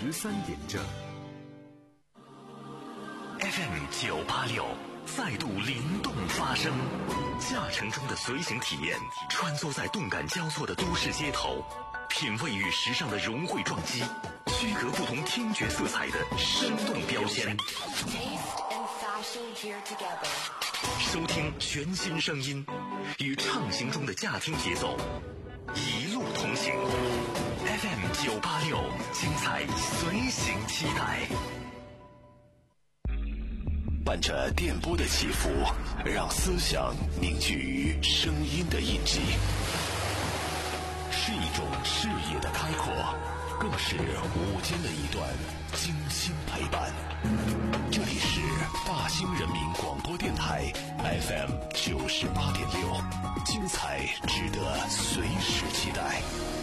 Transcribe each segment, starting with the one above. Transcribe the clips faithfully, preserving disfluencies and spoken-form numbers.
十三点正。 F M 九八六再度灵动发声，驾乘中的随行体验，穿梭在动感交错的都市街头，品味与时尚的融汇撞击，区隔不同听觉色彩的生动标签。收听全新声音，与畅行中的驾听节奏，一路同行。F M 九八六，精彩随行期待。 伴着电波的起伏，让思想凝聚于声音的印记，是一种视野的开阔，更是午间的一段精心陪伴。这里是大兴人民广播电台 F M 九十八点六，精彩值得随时期待。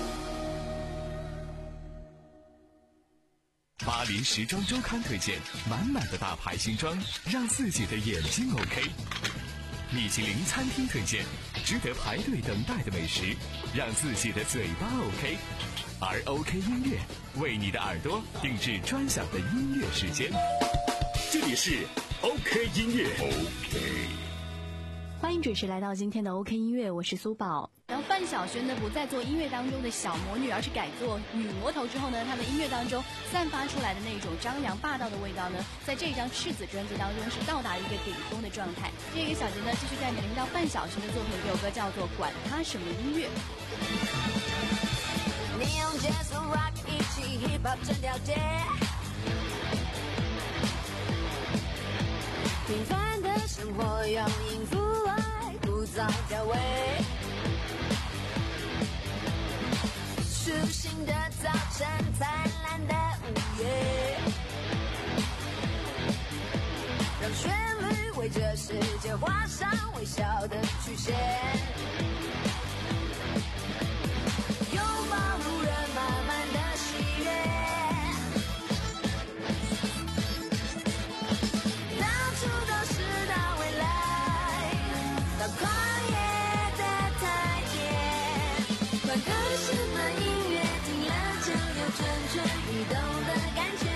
巴黎时装周刊推荐满满的大牌新装，让自己的眼睛 OK。米其林餐厅推荐值得排队等待的美食，让自己的嘴巴 OK。而 OK 音乐为你的耳朵定制专享的音乐时间。这里是 OK 音乐 OK。 欢迎准时来到今天的 OK 音乐，我是苏宝。然后范晓萱呢不再做音乐当中的小魔女，而是改做女魔头之后呢，她的音乐当中散发出来的那种张扬霸道的味道呢，在这张赤子专辑当中是到达一个顶峰的状态。这个小节呢继续带你听到范晓萱的作品，这首歌叫做《管他什么音乐》。 你用节奏 rock 一起 hip hop 整条街，平凡的生活用音符来枯燥调味，初醒的早晨，灿烂的午夜，让旋律为这世界画上微笑的曲线，拥抱路人满满的喜悦，到处都是大未来，到跨越的台阶，管它什么音乐，听了就有蠢蠢欲动的感觉，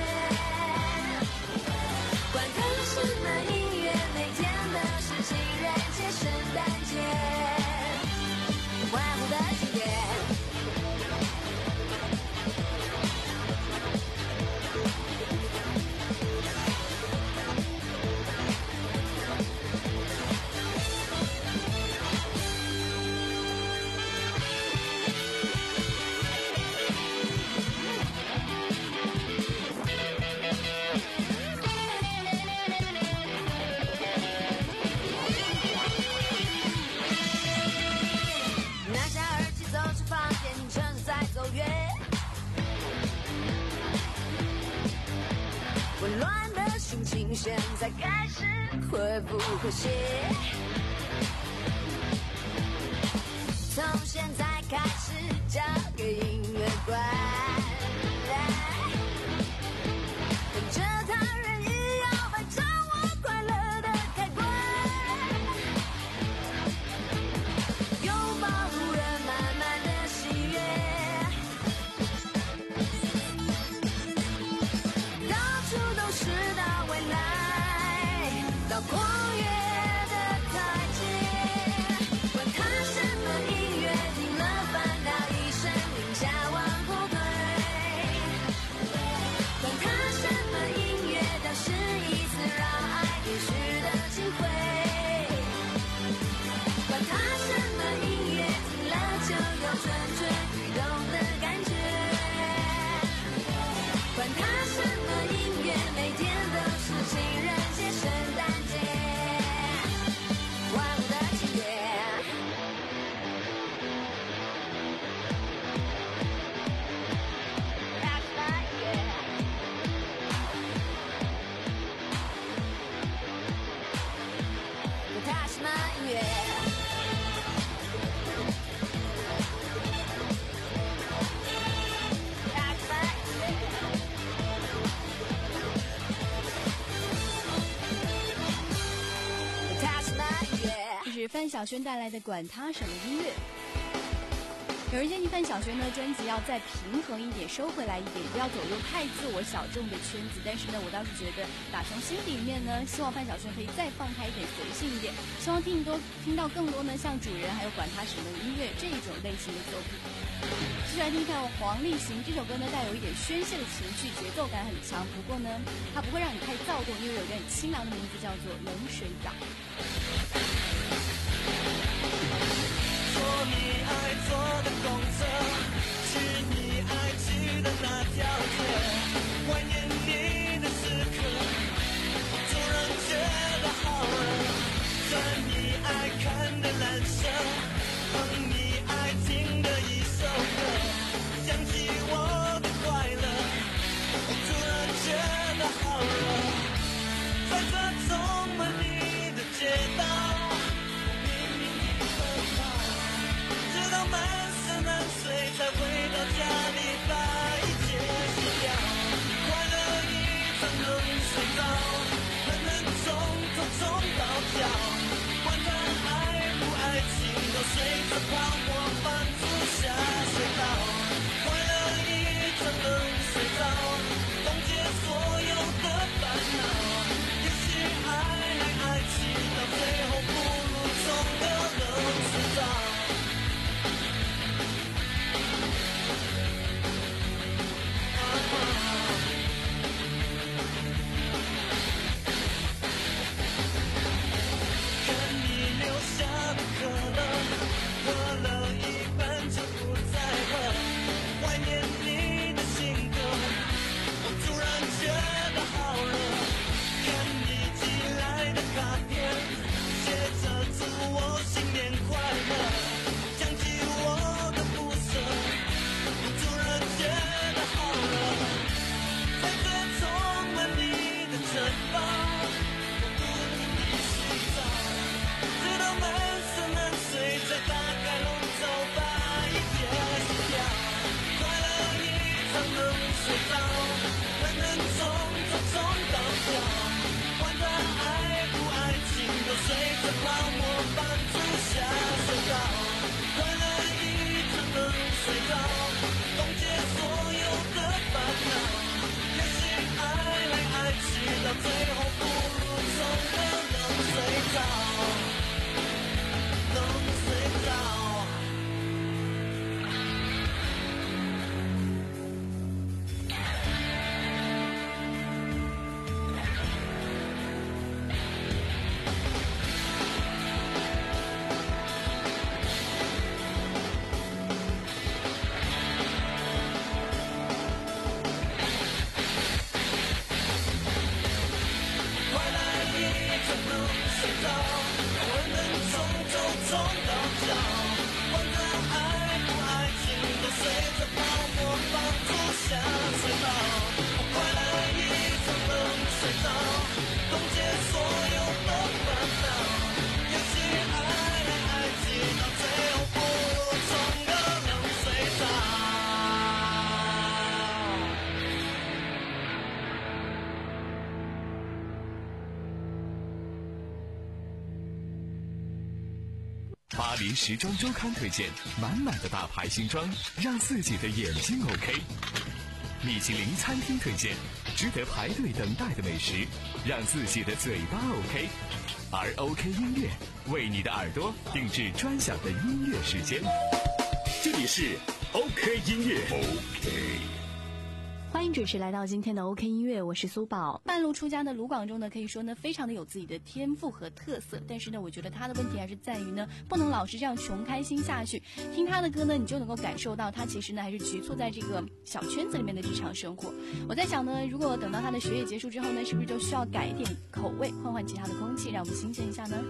管它什么音乐，每天都是情人节、圣诞节，欢呼的经典。混乱的心情现在开始恢复和谐，从现在开始交给音乐观，跟着他人与摇摆，掌握快乐的开关，拥抱路人满满的喜悦，都是大未来，到跨越的台阶，管他什么音乐，听了烦恼一声令下往后退，管他什么音乐，当是一次让爱延续的机会，管他什么音乐，听了就有蠢蠢欲动的感觉，管他什么音乐，每天都是情人节、圣诞节，欢呼的庆典。That's right, yeah. 管他什么音乐。 这是范晓萱带来的《管他什么音乐》。 有人建议范晓萱呢专辑要再平衡一点，收回来一点，不要走入太自我小众的圈子。但是呢，我倒是觉得打从心底里面呢，希望范晓萱可以再放开一点，随性一点，希望听多听到更多呢像主人还有管他什么音乐这种类型的作品。接下来听一看黄立行这首歌呢，带有一点宣泄的情绪，节奏感很强，不过呢它不会让你太躁动，因为有一个很清凉的名字叫做冷水澡。 做你爱做的工作，去你爱去的那条街，怀念你的时刻，突然觉得好热，穿你爱看的蓝色，哼你爱听的一首歌，想起我的快乐，突然觉得好热，在这充满你的街道，满山南水才回到家里，把一切洗掉，快乐一场冷水澡，人人从头冲到脚，管他爱不爱情，都随着泡沫反复下水道，快乐一场冷水澡，冻结所有的烦恼，也许爱来爱去，到最后不如冲个冷水澡。 巴黎时装周刊推荐满满的大牌新装，让自己的眼睛 OK。米其林餐厅推荐值得排队等待的美食，让自己的嘴巴 OK。而 OK 音乐为你的耳朵定制专享的音乐时间。 这里是 OK 音乐 OK。 欢迎准时来到今天的 OK 音乐，我是苏宝。半路出家的卢广仲呢，可以说呢非常的有自己的天赋和特色，但是呢我觉得他的问题还是在于呢不能老是这样穷开心下去。听他的歌呢，你就能够感受到他其实呢还是局促在这个小圈子里面的日常生活。我在想呢，如果等到他的学业结束之后呢，是不是就需要改一点口味，换换其他的空气，让我们新鲜一下呢？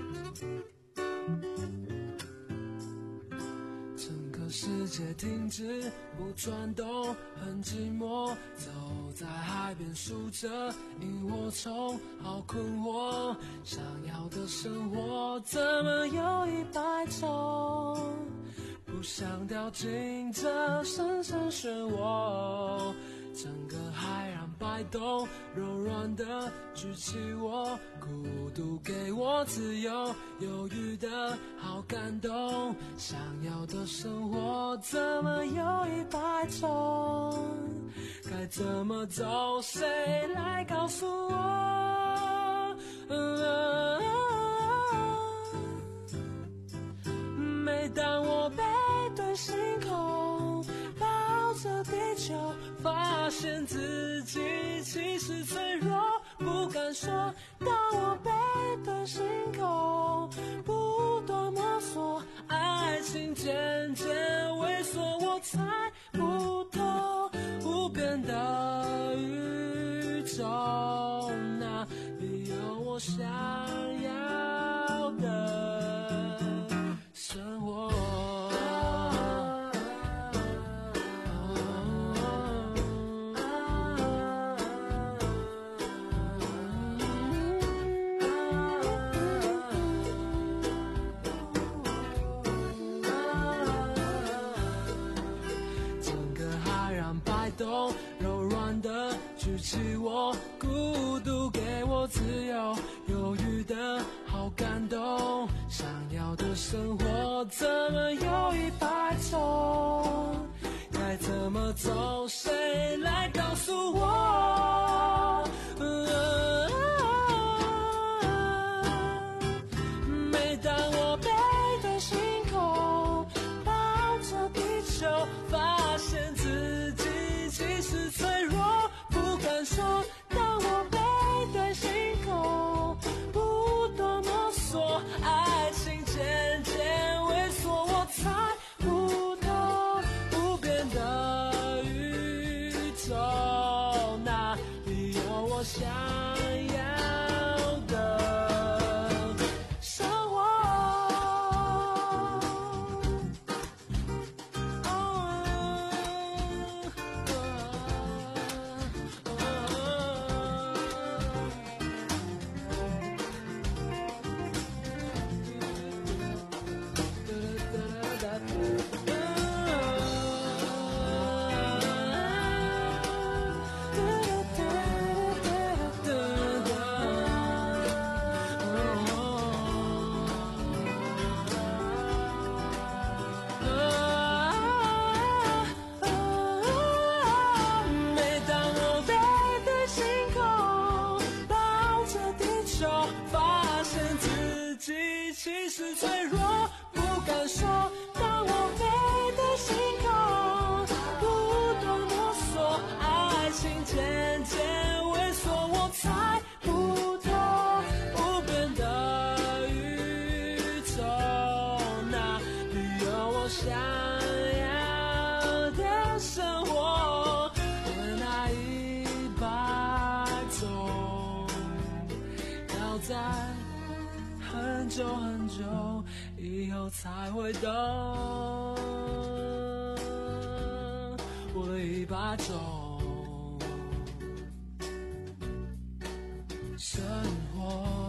世界停止不转动，很寂寞，走在海边数着萤火虫，好困惑，想要的生活怎么有一百种，不想掉进这深深漩涡，整个海让白动，柔软的举起我，孤独给我自由，犹豫的好感动，想要的生活怎么有一百种，该怎么走，谁来告诉我？嗯每当我背对星空，抱着地球，发现自己其实脆弱，不敢说。当我背对星空，不断摸索，爱情渐渐萎缩，我猜不透无边的宇宙，哪里有我想要的生活？柔软的举起我，孤独给我自由，犹豫的好感动，想要的生活怎么有一百种，该怎么走，谁来告诉我？嗯每当我背对星空，抱着地球，发现自己其实脆弱，不敢说。当我背对星空，不断摸索，爱情渐渐萎缩，我猜不透无边的宇宙，哪里有我想要的生活？其实脆弱，不敢说。当我背对星空，不断摸索，爱情渐渐萎缩，我猜不透无边的宇宙，哪里有我想要的生活？那一百种，要在很久很久以后才会懂，我的一百种生活。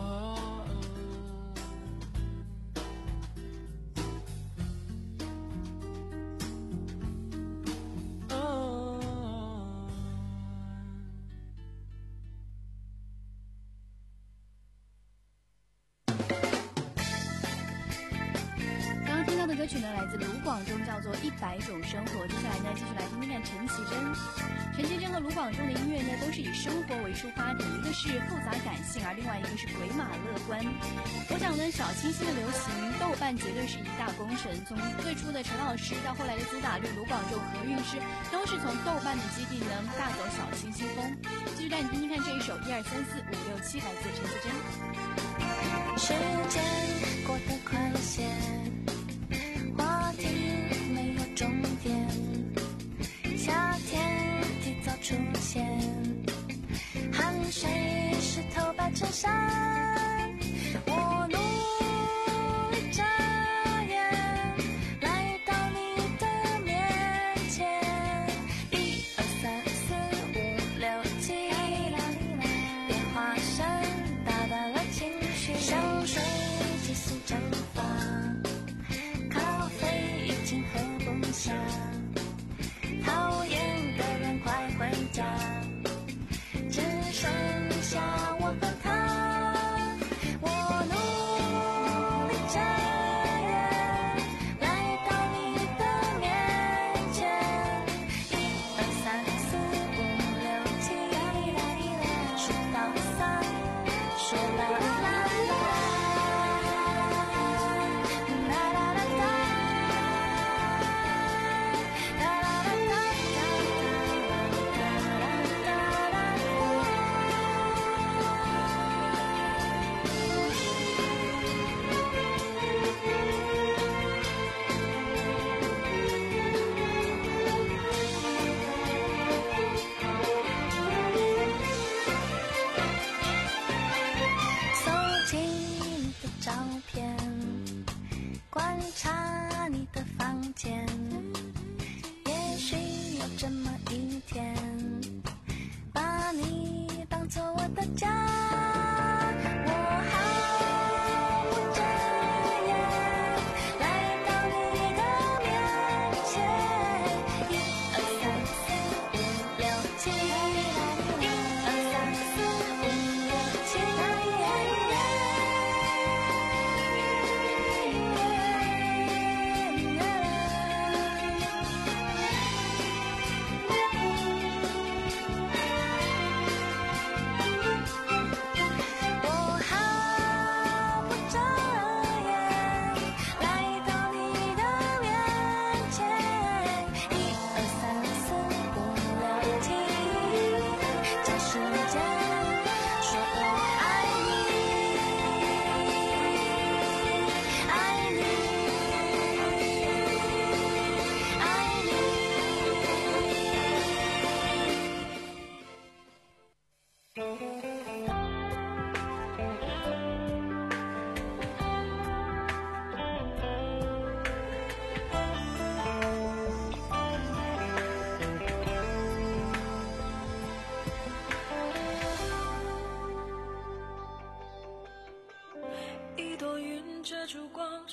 歌曲呢来自卢广仲，叫做《一百种生活》。接下来呢，继续来听听看陈绮贞。陈绮贞和卢广仲的音乐呢，都是以生活为出发点，一个是复杂感性，而另外一个是鬼马乐观。我想呢，小清新的流行，豆瓣绝对是一大功臣。从最初的陈老师到后来的苏打绿、卢广仲、何韵诗，都是从豆瓣的基地呢大走小清新风。继续带你听听看这一首一二三四五六七，来自陈绮贞。 时间过得快些，话题没有终点，夏天提早出现，汗水湿透白衬衫，我努力眨眼来到你的面前，一二三四五六七，电话声打断了情绪，香水激素蒸发，咖啡已经喝不下，讨厌的人快回家，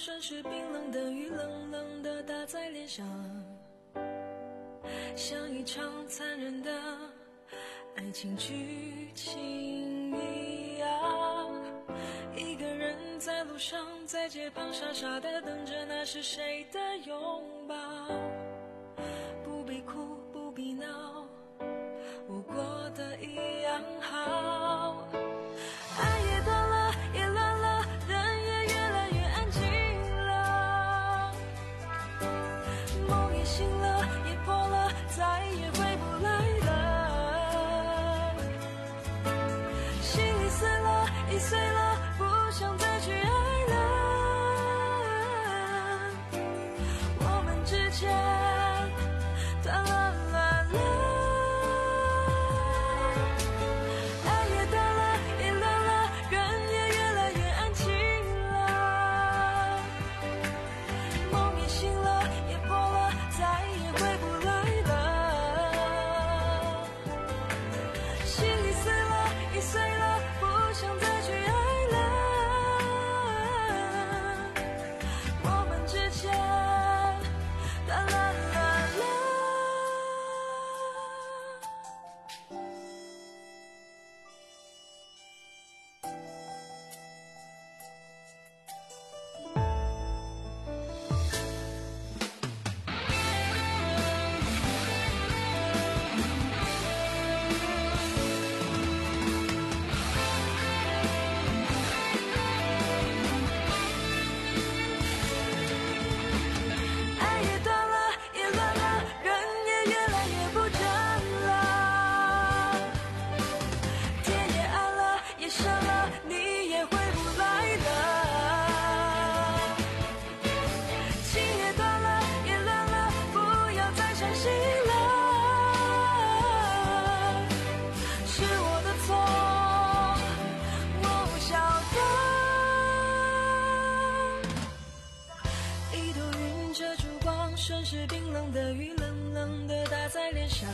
顺势冰冷的雨冷冷的打在脸上，像一场残忍的爱情剧情一样。一个人在路上，在街旁傻傻的等着，那是谁的拥抱？不必哭，不必闹，我过得一样好。爱也断了，也乱了，人也越来越安静了，梦也醒了，也破了，再也回不来了。心里碎了，已碎了，不想再去爱了。我们之间断了了了，爱也断了，也乱了，人也越来越安静了，梦也醒了，也破了，再也回不来了。心里碎了，已碎了，不想再去爱了。我们之间断了了了。爱也断了，也乱了，人也越来越不真了。天也暗了，也深了，你也回不来了。情也断了，也乱了，不要再相信了。是我的错，我晓得。一朵云遮住光，顺势冰冷的雨冷冷的打在脸上，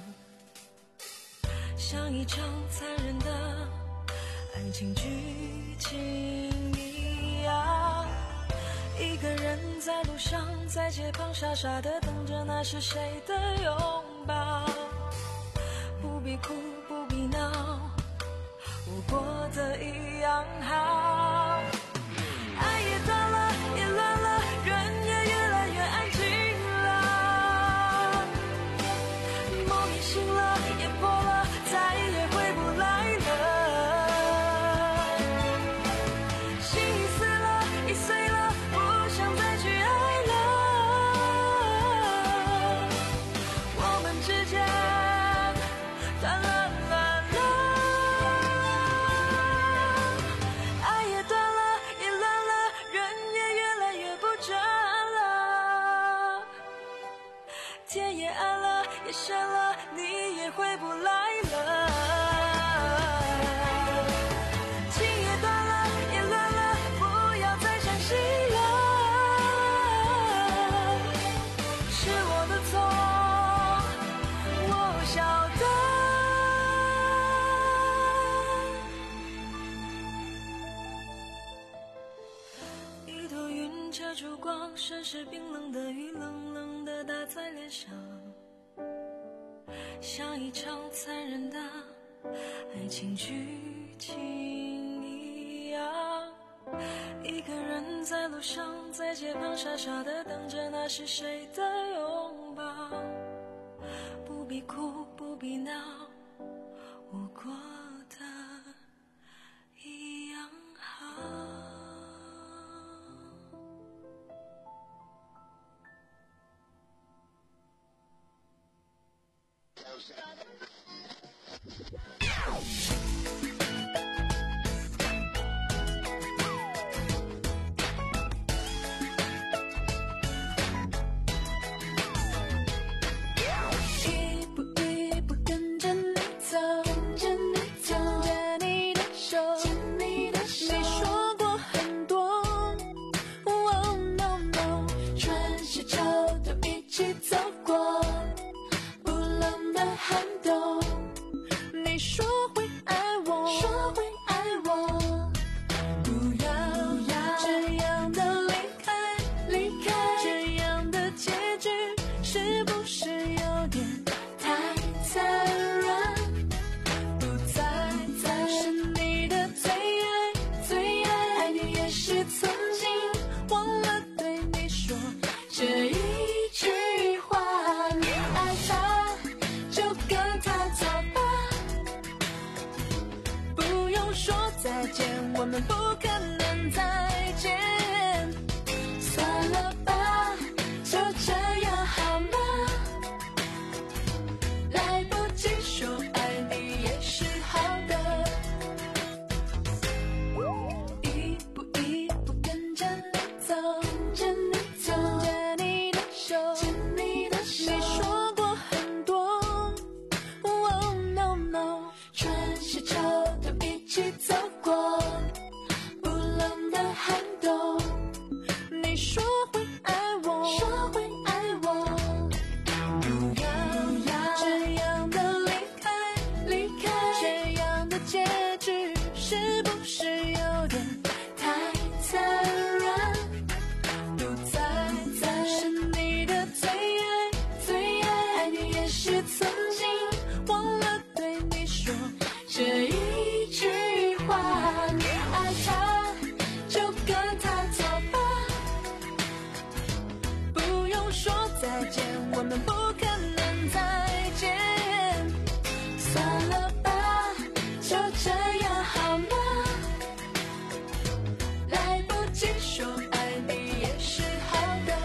像一场残忍的爱情剧情一样。一个人在路上，在街旁傻傻的等着，那是谁的拥抱？不必哭，不必闹，我过得一样好。爱也断了，也乱了，人也越来越安静了，梦也醒了，也破了，再也回不来了。心已碎了，已碎了，不想再去爱了。我们之间断了了了。爱也断了，也乱了，人也越来越不真了。天也暗了，也深了，你也回不来了。情也断了，也乱了，不要再相信了。是我的错，我晓得。一朵云遮住光，顺势冰冷的雨冷冷的打在脸上，像一场残忍的爱情剧情一样。一个人在路上，在街旁傻傻的等着，那是谁的拥抱？不必哭，不必闹，我过得一样好。一步一步跟着你走，跟着你走，牵着你的手，牵你的手。你说过很多，Oh no no，春夏秋冬一起走过，不冷的寒冬。你说会爱我，说会爱我，不要这样的离开再见，我们不可能再见。算了吧，就这样好吗？来不及说爱你也是好的。一步一步跟着你走，跟着你走，牵着你的手，牵你的手。你说过很多 ，Oh no no， 春夏秋冬一起走过，不冷的寒冬。你说会爱我，说会爱我，不要不要这样的离开，离开这样的结局，是不是有点太残忍？不再再是你的最爱，最爱，爱你也是曾经忘了对你说这一句话。你爱他，就跟他走吧。不用说再见，我们不可能再见。算了吧，就这样好吗？来不及说爱你也是好的。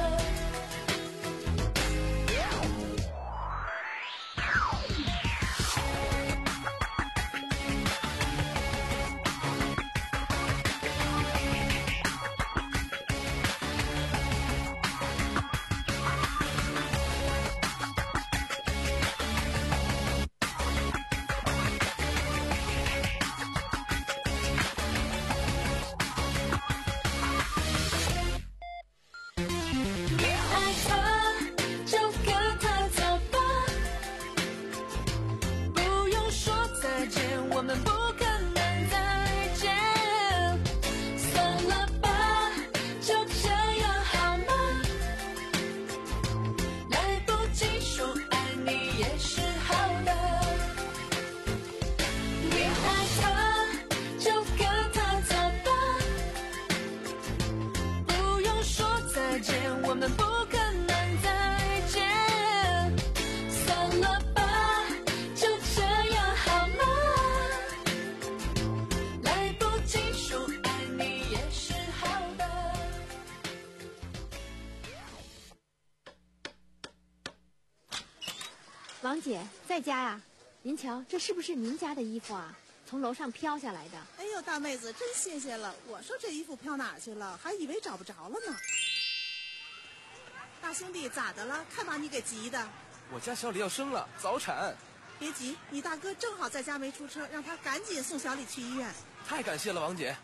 你爱他，就跟他走吧。不用说再见，我们不可能再见。算了吧，就这样好吗？来不及说爱你也是好的。你爱他，就跟他走吧。不用说再见，我们不可能再见。算了吧，就这样好吗？来不及说爱你也是好的。 王姐在家呀？您瞧，这是不是您家的衣服啊？从楼上飘下来的。 哎呦，大妹子，真新鲜了！我说这衣服飘哪儿去了，还以为找不着了呢。大兄弟，咋的了？看把你给急的。 我家小李要生了，早产。 别急，你大哥正好在家没出车，让他赶紧送小李去医院。 太感谢了，王姐。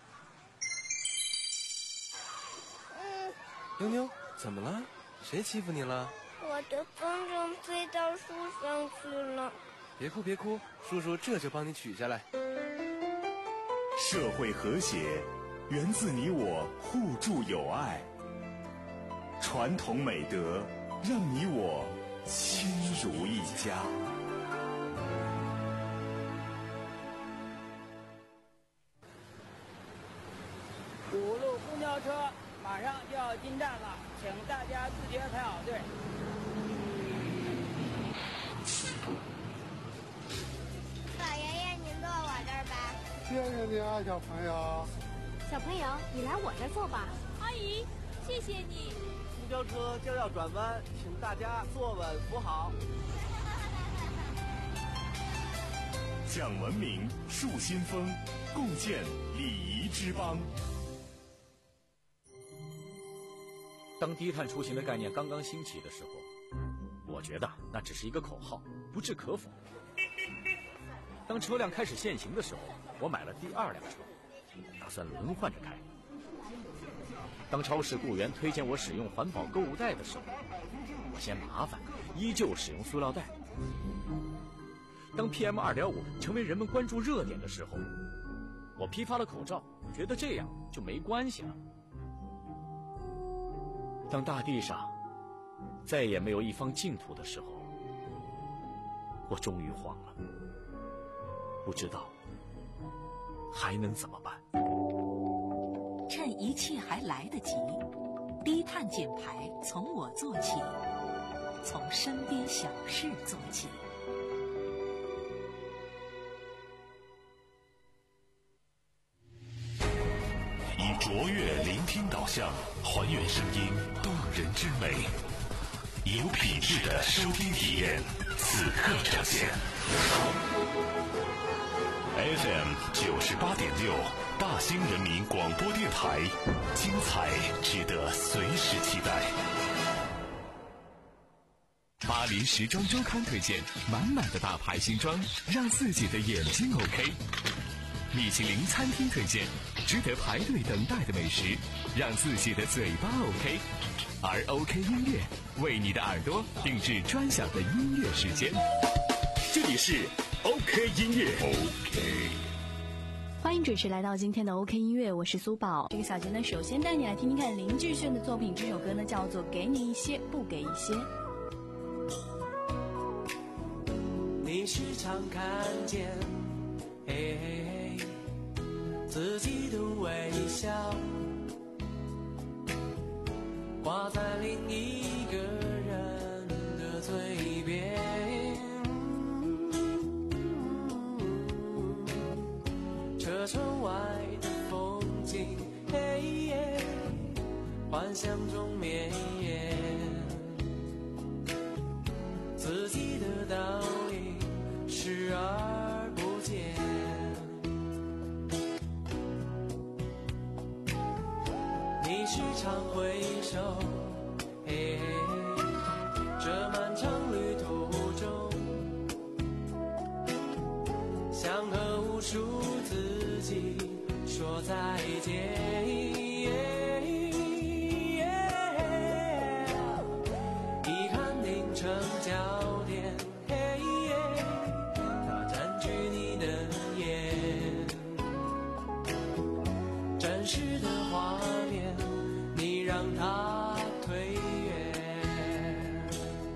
嗯， 妞妞，怎么了？谁欺负你了？ 我的风筝飞到树上去了。 别哭别哭，叔叔这就帮你取下来。 社会和谐源自你我互助友爱，传统美德让你我亲如一家。 五路公交车马上就要进站了，请大家自觉排好队。 老爷爷，您坐我这儿吧。 谢谢你啊，小朋友。 小朋友，你来我这儿坐吧。 阿姨，谢谢你。 公交车就要转弯，请大家坐稳扶好。 讲文明，树新风，共建礼仪之邦。 当低碳出行的概念刚刚兴起的时候，我觉得那只是一个口号，不置可否。当车辆开始限行的时候，我买了第二辆车，打算轮换着开。当超市雇员推荐我使用环保购物袋的时候，我嫌麻烦，依旧使用塑料袋。当 P M 二点五 成为人们关注热点的时候，我批发了口罩，觉得这样就没关系了。当大地上再也没有一方净土的时候，我终于慌了，不知道还能怎么办。 趁一切还来得及，低碳减排从我做起，从身边小事做起。 活跃聆听导向，还原声音动人之美，有品质的收听体验，此刻呈现。F M 九十八点六，大兴人民广播电台，精彩值得随时期待。 巴黎时装周刊推荐，满满的大牌新装，让自己的眼睛 OK。米其林餐厅推荐，值得排队等待的美食，让自己的嘴巴 OK。而 OK 音乐为你的耳朵定制专享的音乐时间。 这里是 OK 音乐 OK。 欢迎准时来到今天的 OK 音乐，我是苏宝。这个小节呢，首先带你来听听看林志炫的作品，这首歌呢叫做《给你一些，不给一些》。 你时常看见，嘿嘿嘿，自己的微笑挂在另一个人的嘴边，车窗外的风景，嘿耶，幻想中绵延，自己的倒影视而不见。你时常回首，嘿嘿，这漫长旅途中，想和无数自己说再见。遗憾凝成焦点，嘿耶，它占据你的眼，真实的画面你让它推远。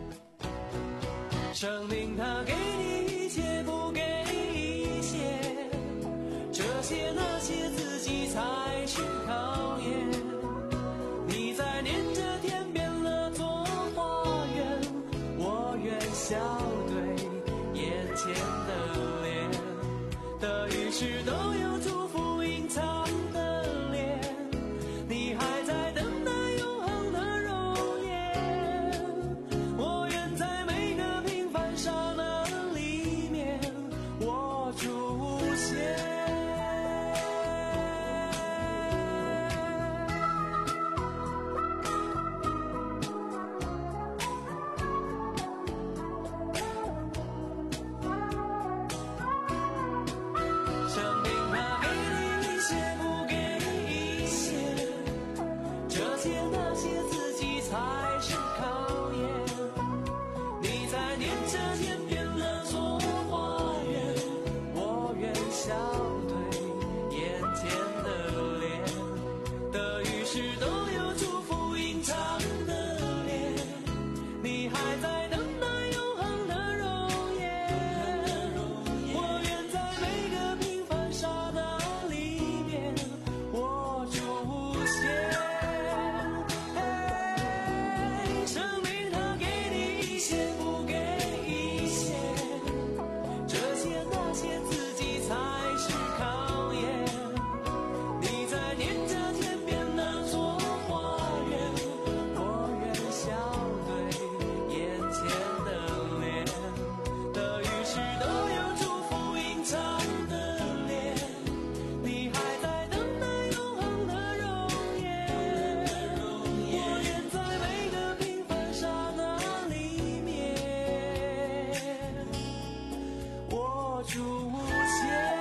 生命它给你一切，不给一些，这些那些自己才是考验。你在念着天边了座花园，我愿笑对眼前的脸，得与失都有祝福隐藏的脸，你还在等待永恒的容颜。我愿在每个平凡刹那里面我出现。生命它给你一些，不给一些，这些那些自己才是考验。你在念着天边那座花园，我愿笑对眼前的脸，得与失都有祝福隐藏的脸，你还在等待永恒的容颜。我愿在每个平凡刹那里面我出现。生命它给你一些，不给一些，这些那些自己才是考验。你在念着天边那座花园，我愿笑对眼前的脸，得与失都有祝福隐藏的脸，你还在等待永恒的容颜。我愿在每个平凡刹那里面我出现。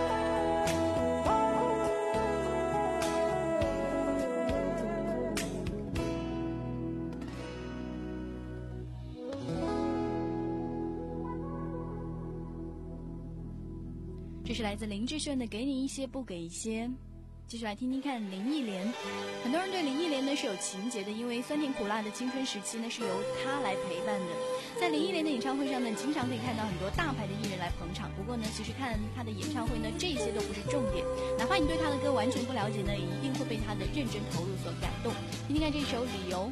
这是来自林志炫的《给你一些，不给一些》。继续来听听看林忆莲。很多人对林忆莲呢是有情节的，因为酸甜苦辣的青春时期呢是由她来陪伴的。在林忆莲的演唱会上呢，经常可以看到很多大牌的艺人来捧场。不过呢，其实看她的演唱会呢，这些都不是重点。哪怕你对她的歌完全不了解呢，也一定会被她的认真投入所感动。听听看这首《理由》。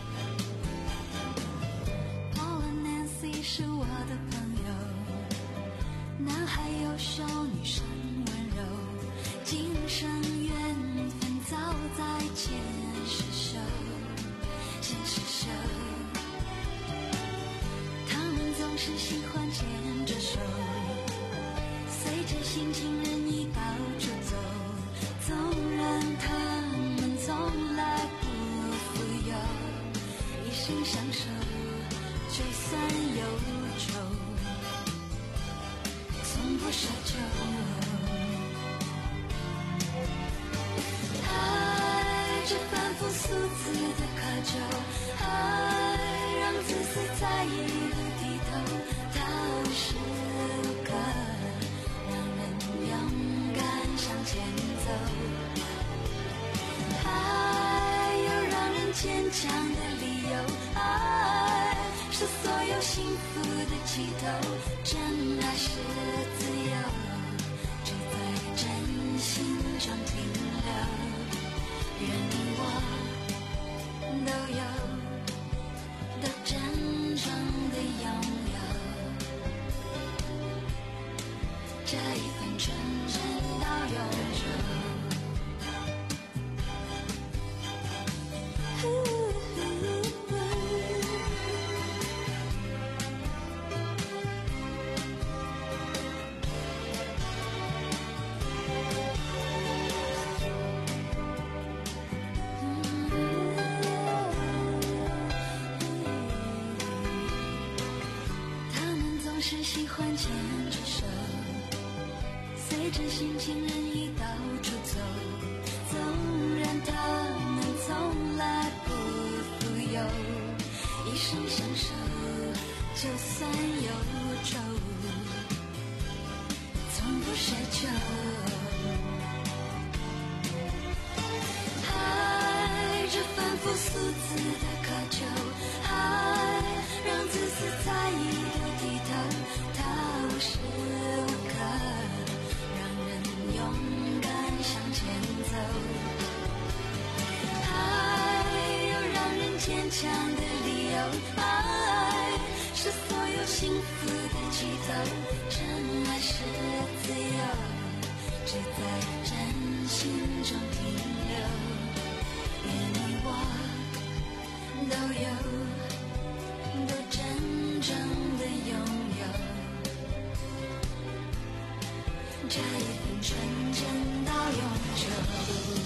Paul and Nancy 是我的朋友，男孩优秀，女生温柔，今生缘分早再牵是手，牵是手。他们总是喜欢牵着手，随着心情任意到处走。纵然他们从来不富有，一生相守，就算忧愁，从不奢求。爱这反复数字的渴求，爱让自私在一路低头，它无时无刻让人勇敢向前走。爱有让人坚强的理由，爱是所有幸福的起头，真爱是自由，只在真心中停留。愿你我都有，都真正的拥有这一份纯真到永久。是喜欢牵着手，随着心情任意到处走。纵然他们从来不富有，一生相守，就算忧愁，从不奢求。爱这反复数字的渴求，爱让自私在意的低头，它无时无刻让人勇敢向前走。爱有让人坚强的理由，爱是所有幸福的起头，真爱是自由，只在真心中停留。愿你我都有，都真正的拥有这一份纯真到永久。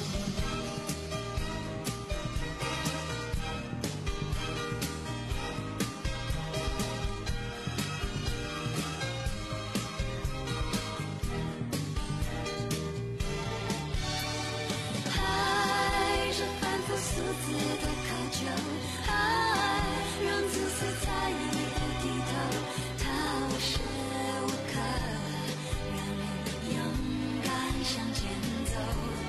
爱这反复数字的渴求，爱让自私在意的低头，它无时无刻让人勇敢向前走。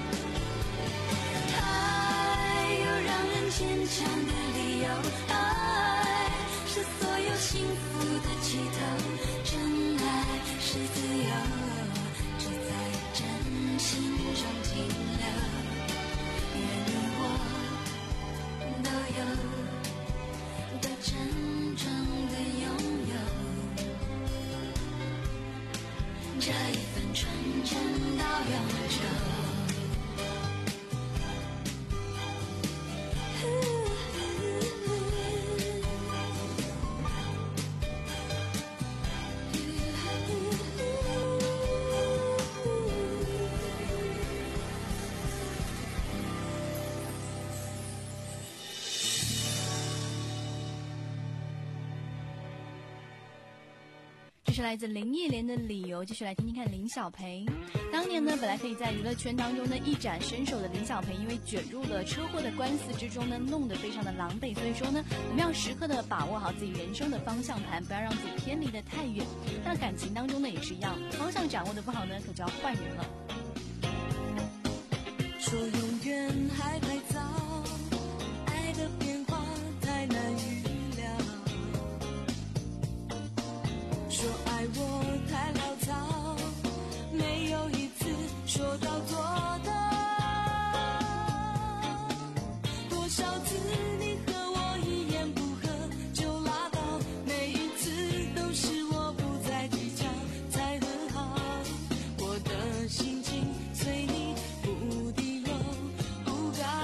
爱有让人坚强的理由，爱是所有幸福的起头，真爱是自由，只在真心中停留。愿你我都有，都真正的拥有这一份纯真到永久。 这是来自林忆莲的理由。继续来听听看林小培。当年呢，本来可以在娱乐圈当中呢一展身手的林小培，因为卷入了车祸的官司之中呢，弄得非常的狼狈。所以说呢，我们要时刻的把握好自己人生的方向盘，不要让自己偏离得太远。那感情当中呢也是一样，方向掌握的不好呢，可就要换人了。 说永远还太早，爱的变化太难预料。说爱我太潦草，没有一次说到做到。多少次你和我一言不合就拉倒，每一次都是我不再计较才和好。我的心情随你不低又不高。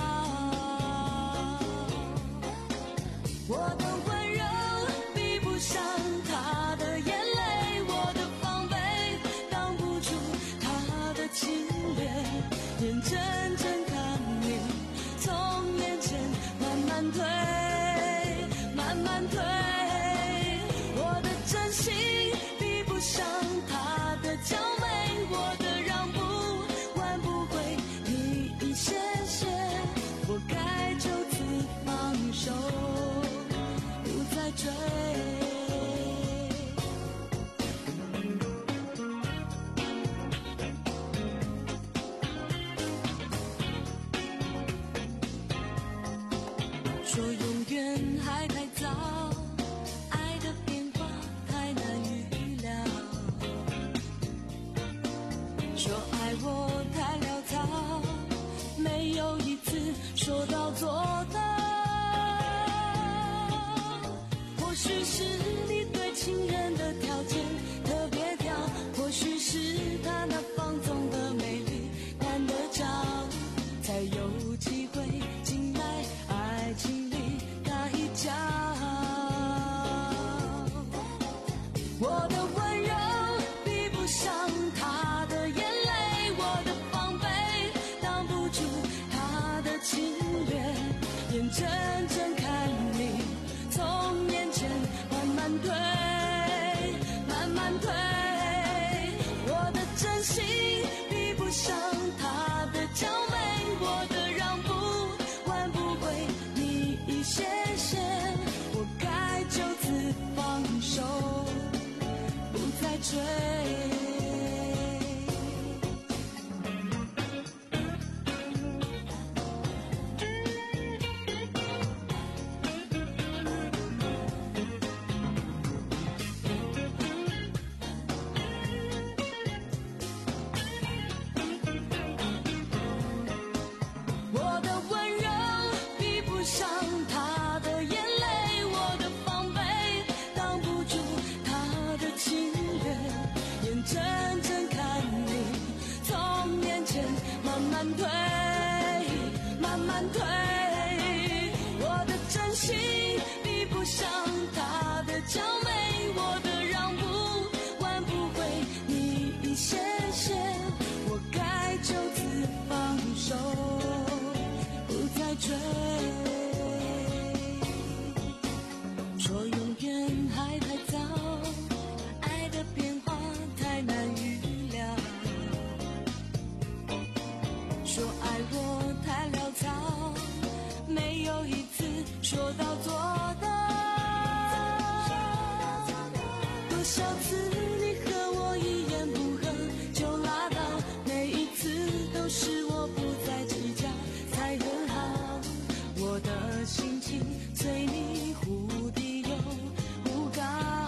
慢退，慢慢退。我的真心比不上他的娇美，我的让步挽不回你一些些，我该就此放手，不再追。说永远还太早，爱的变化太难预料。说爱我太潦草，没有一次说到做到。多少次你和我一言不合就拉倒，每一次都是我不再计较才很好。我的心情随你忽低又忽高。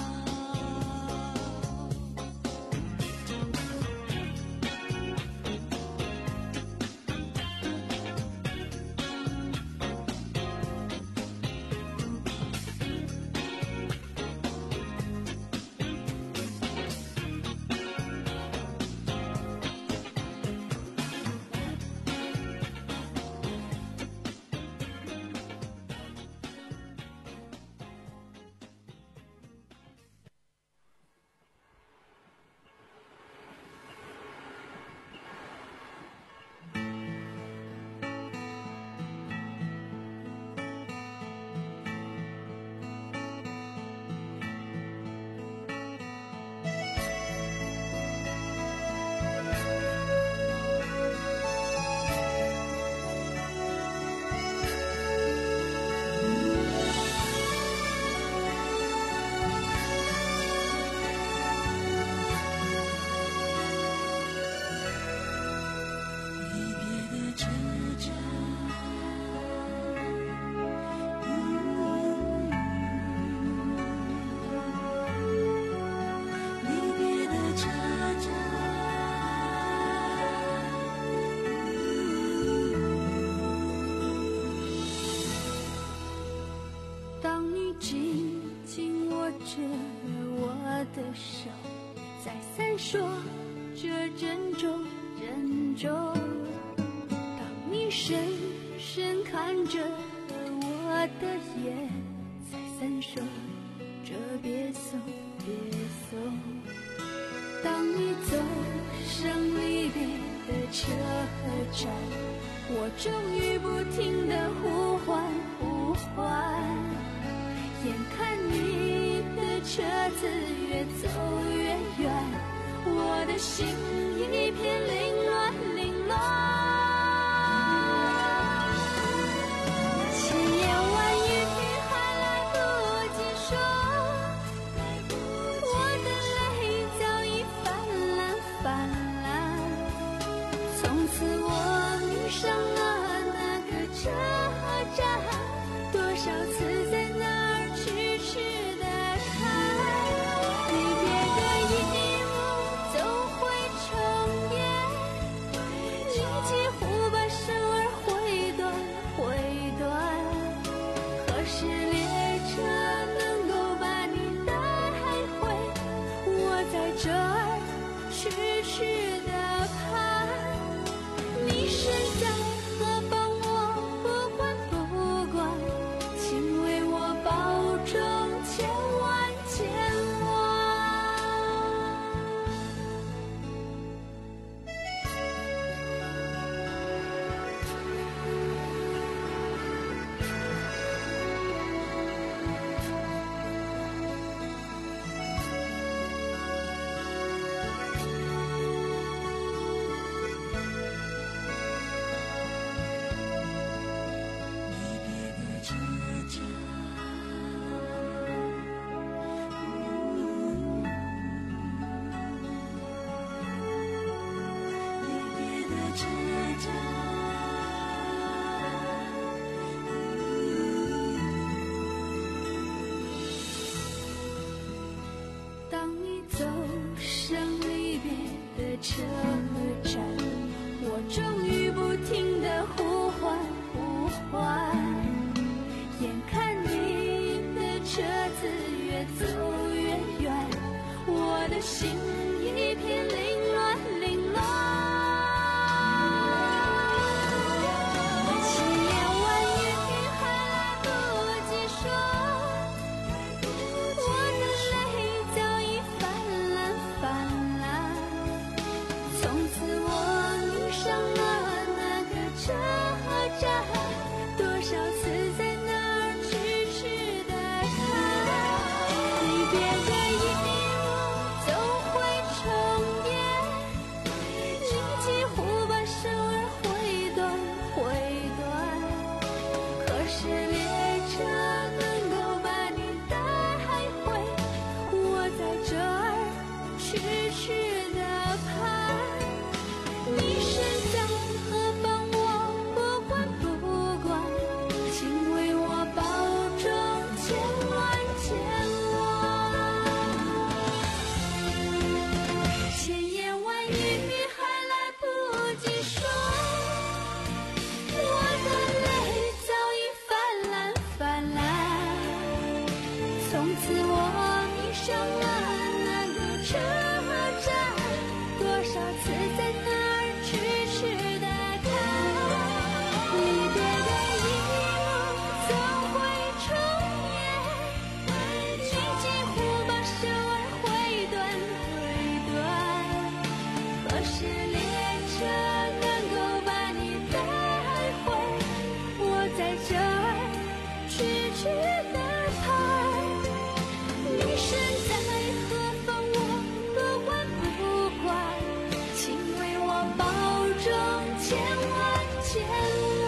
的手再三说着珍重珍重，当你深深看着我的眼，再三说着别送别送，当你走上离别的车站，我终于不停地呼唤呼唤，眼看你的车子越走越远，我的心一片凌乱凌乱，千言万语还来不及说，我的泪早已泛滥泛滥，从此我迷上了那个车站，多少次在那儿痴痴地看，离别的一幕总会重演，你几乎把生儿毁断毁断，可是列车能够把你带回，我在这儿痴痴地盼，你身在何方我不管不管，请为我保重千万千万。当你走上离别的车站，我终于不停地呼唤呼唤，眼看你的车子越走越远，我的心一片凌乱凌乱， 少次在那儿痴痴地看，离别的一幕总会重演，你几乎把手儿挥断挥断，可是列车能够把你带回，我在这儿痴痴地盼，你身在何方我不管不管，请为我保重千万千万。千言万语还来不及说，我的泪早已泛滥泛滥，从此我迷上了那个车站，多少次在那儿痴痴地看，离别的一幕总会重演，你几乎把手儿挥断挥断，可是列车能够把你带回，我在这儿痴痴地盼，你身在何方我不管不管，请为我保重千万千万。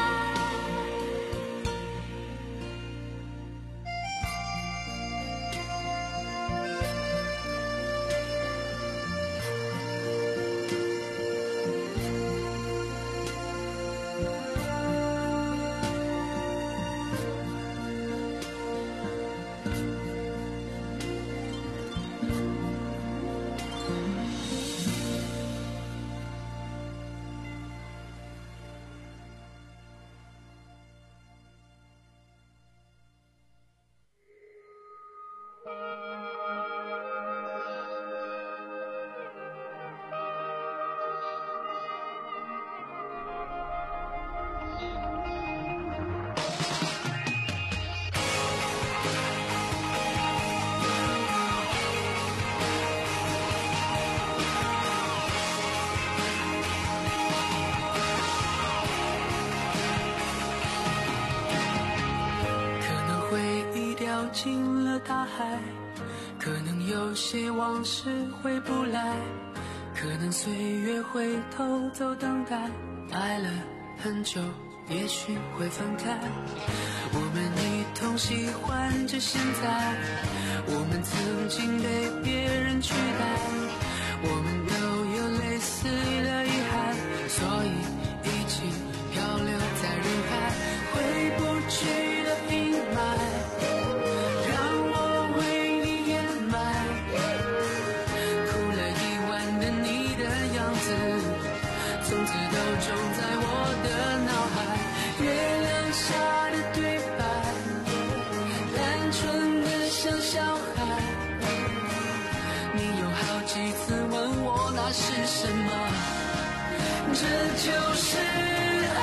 进了大海，可能有些往事回不来，可能岁月会偷走等待，爱了很久也许会分开，我们一同喜欢着现在，我们曾经被别人取代，我们都有类似的遗憾，所以一起漂流在人海，回不去的阴霾让我为你掩埋，哭了一晚的你的样子从此都种在我的脑海，月亮下的对白单纯的像小孩，你有好几次问我那是什么，这就是爱，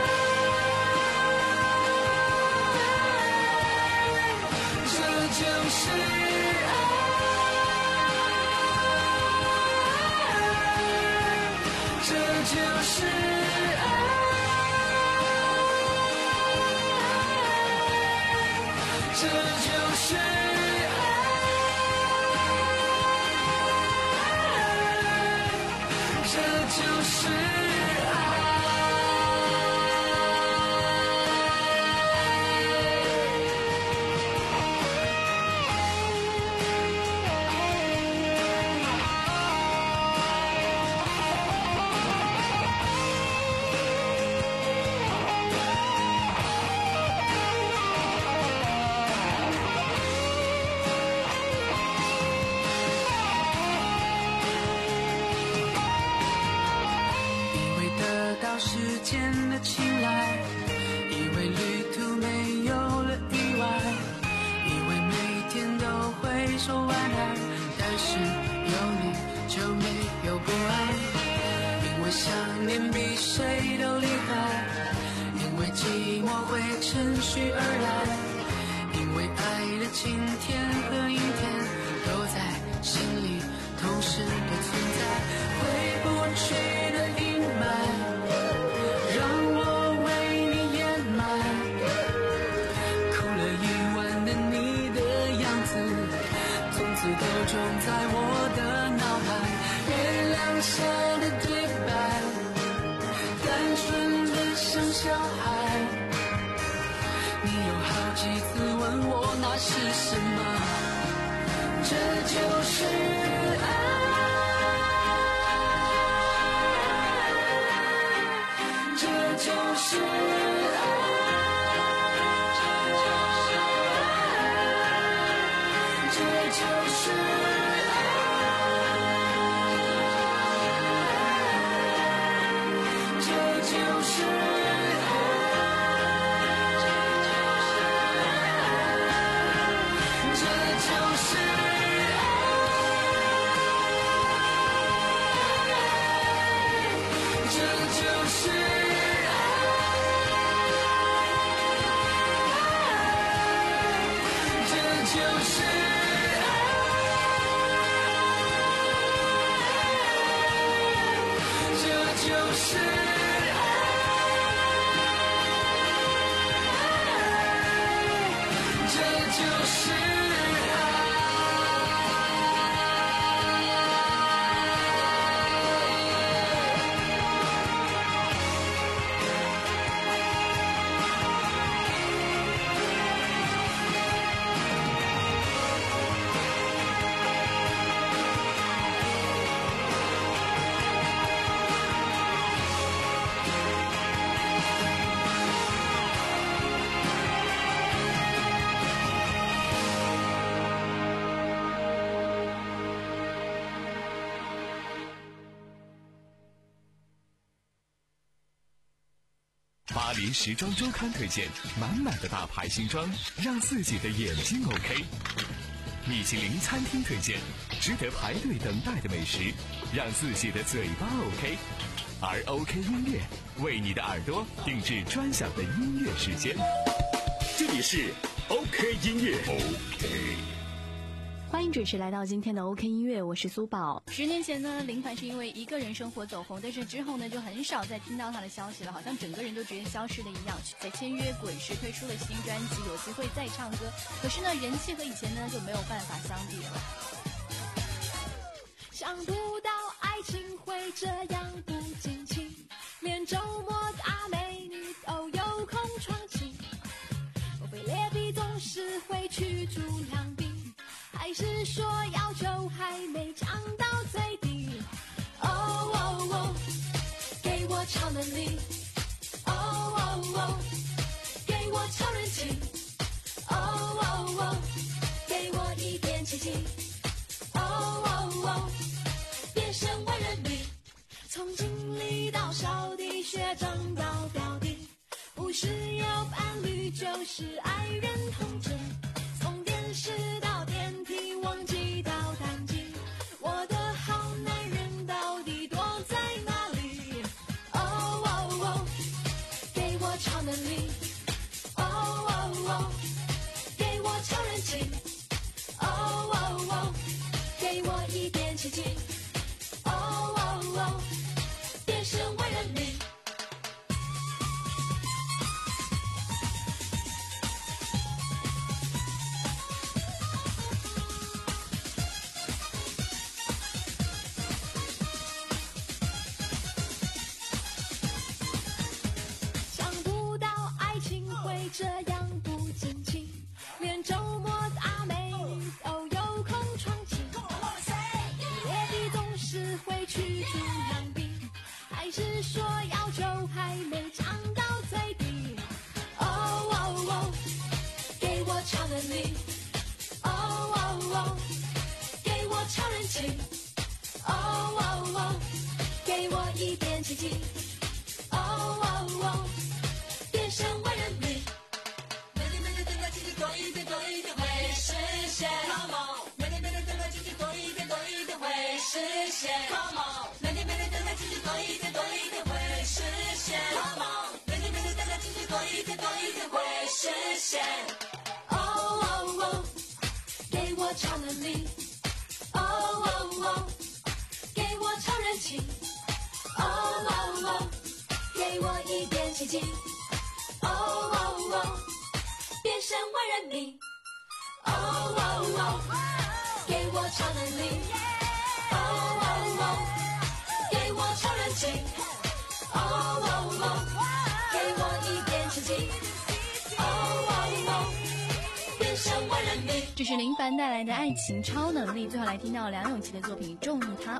这就是爱，这就是爱，这就是爱，这就是爱。时间的青睐，以为旅途没有了意外，以为每天都会说晚安，但是有你就没有不安，因为想念比谁都厉害，因为寂寞会趁虚而来，因为爱的晴天和阴天都在心里同时的存在，回不去的阴霾让我为你掩埋， 就是爱，这就是爱，这就是爱，这就是爱，这就是爱，这就是爱，这就是爱，这就是巴黎时装周刊推荐满满的大牌新装，让自己的眼睛 OK。米其林餐厅推荐值得排队等待的美食，让自己的嘴巴 OK。而 OK 音乐为你的耳朵定制专享的音乐时间。 这里是 OK 音乐 OK。 欢迎准时来到今天的 OK 音乐，我是苏宝。十年前呢，林凡是因为一个人生活走红，但是之后呢，就很少再听到他的消息了，好像整个人都直接消失了一样。在签约滚石推出了新专辑，有机会再唱歌，可是呢，人气和以前呢就没有办法相比了。 想不到爱情会这样不经情，连周末大美女都有空闯进，莫非劣币总是会驱逐良币，还是说要求还没降到最低？哦哦哦，给我超能力！哦哦哦，给我超人气！哦哦哦，给我一点奇迹！哦哦哦，变身万人迷，从经理到扫地，学长到表弟，不是有伴侣就是爱人同枕，从电视到电梯，忘记到单机，我的好男人到底躲在哪里？哦哦哦，给我超能力！哦哦哦，给我超人气！哦哦哦，给我一点奇迹！哦哦哦，变身万人迷。想不到爱情会这样不经情，连周末大美女都有空闯进，劣币总是会驱逐良币，还是说要求还没降到最低？哦哦哦，给我超能力！哦哦哦，给我超人气！哦哦哦，给我一点奇迹！哦哦哦，变身万人迷。每天每天等待奇迹，多一点多一点会实现。Come on，每天每天等待奇迹，多一点多一点会实现。Come on，每天每天等待奇迹，多一点多一点会实现。Come on，每天每天等待奇迹，多一点多一点会实现。哦哦哦，给我超能力！哦哦哦，给我超人气！哦哦哦，给我一点奇迹！哦哦哦，变身万人迷！哦哦哦，给我超能力！哦哦哦，给我超人气！哦哦哦，给我一点奇迹！哦哦哦，变身万人迷！ 这是林凡带来的爱情超能力。最后来听到梁咏琪的作品《中意他》。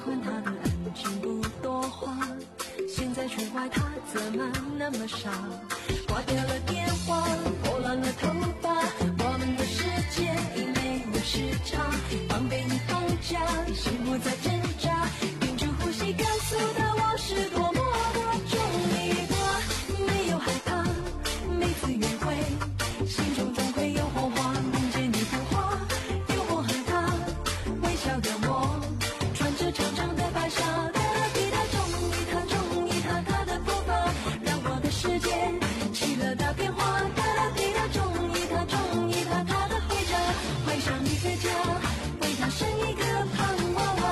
欢他的安静不多话，现在却怪他怎么那么傻，挂掉了电话，拨乱了头发，我们的世界已没有时差，防备你绑架，心不再挣扎，屏住呼吸，告诉他我是多么的中意他，没有害怕，每次约会，心中总会有火花，梦见你浮华，有我和他，微笑的我，穿着长长的白纱，哒哒滴答，中意他，中意他，他的步伐，让我的世界起了大变化，哒哒滴答，中意他，中意他，他的回家，怀上一个家，为他生一个胖娃娃。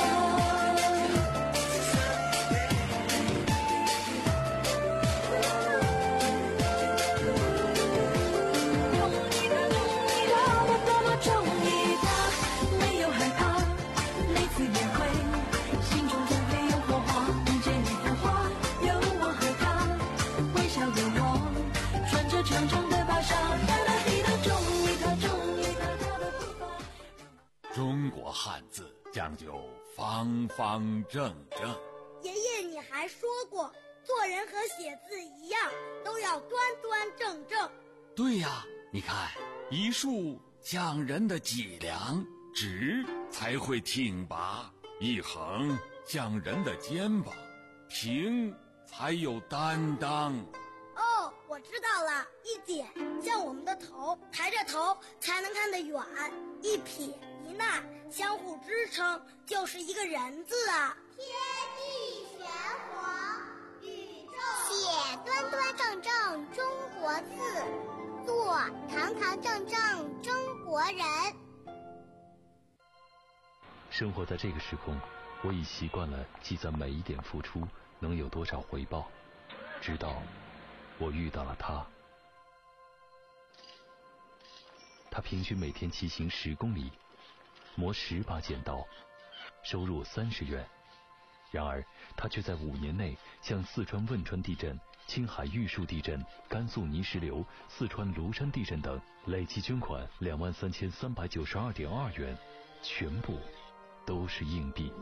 中国汉字讲究方方正正。 爷爷，你还说过，做人和写字一样，都要端端正正。 对呀，你看，一竖讲人的脊梁，直才会挺拔；一横讲人的肩膀，平才有担当。 哦，我知道了，一点像我们的头，抬着头才能看得远；一撇一捺相互支撑，就是一个人字啊。 天地玄黄，宇宙写端端正正中国字，做堂堂正正中国人。 生活在这个时空，我已习惯了计算每一点付出能有多少回报，直到我遇到了他。他平均每天骑行十公里，磨十把剪刀，收入三十元。然而他却在五年内向四川汶川地震、青海玉树地震、甘肃泥石流、四川庐山地震等累计捐款两万三千三百九十二点二元，全部都是硬币。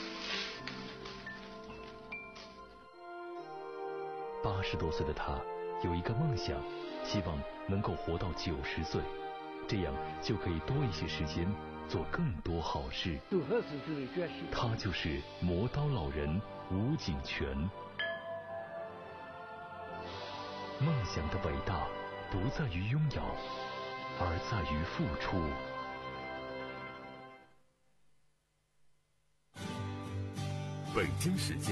八十多岁的他有一个梦想，希望能够活到九十岁，这样就可以多一些时间做更多好事。他就是磨刀老人吴景全。梦想的伟大不在于拥有，而在于付出。 北京时间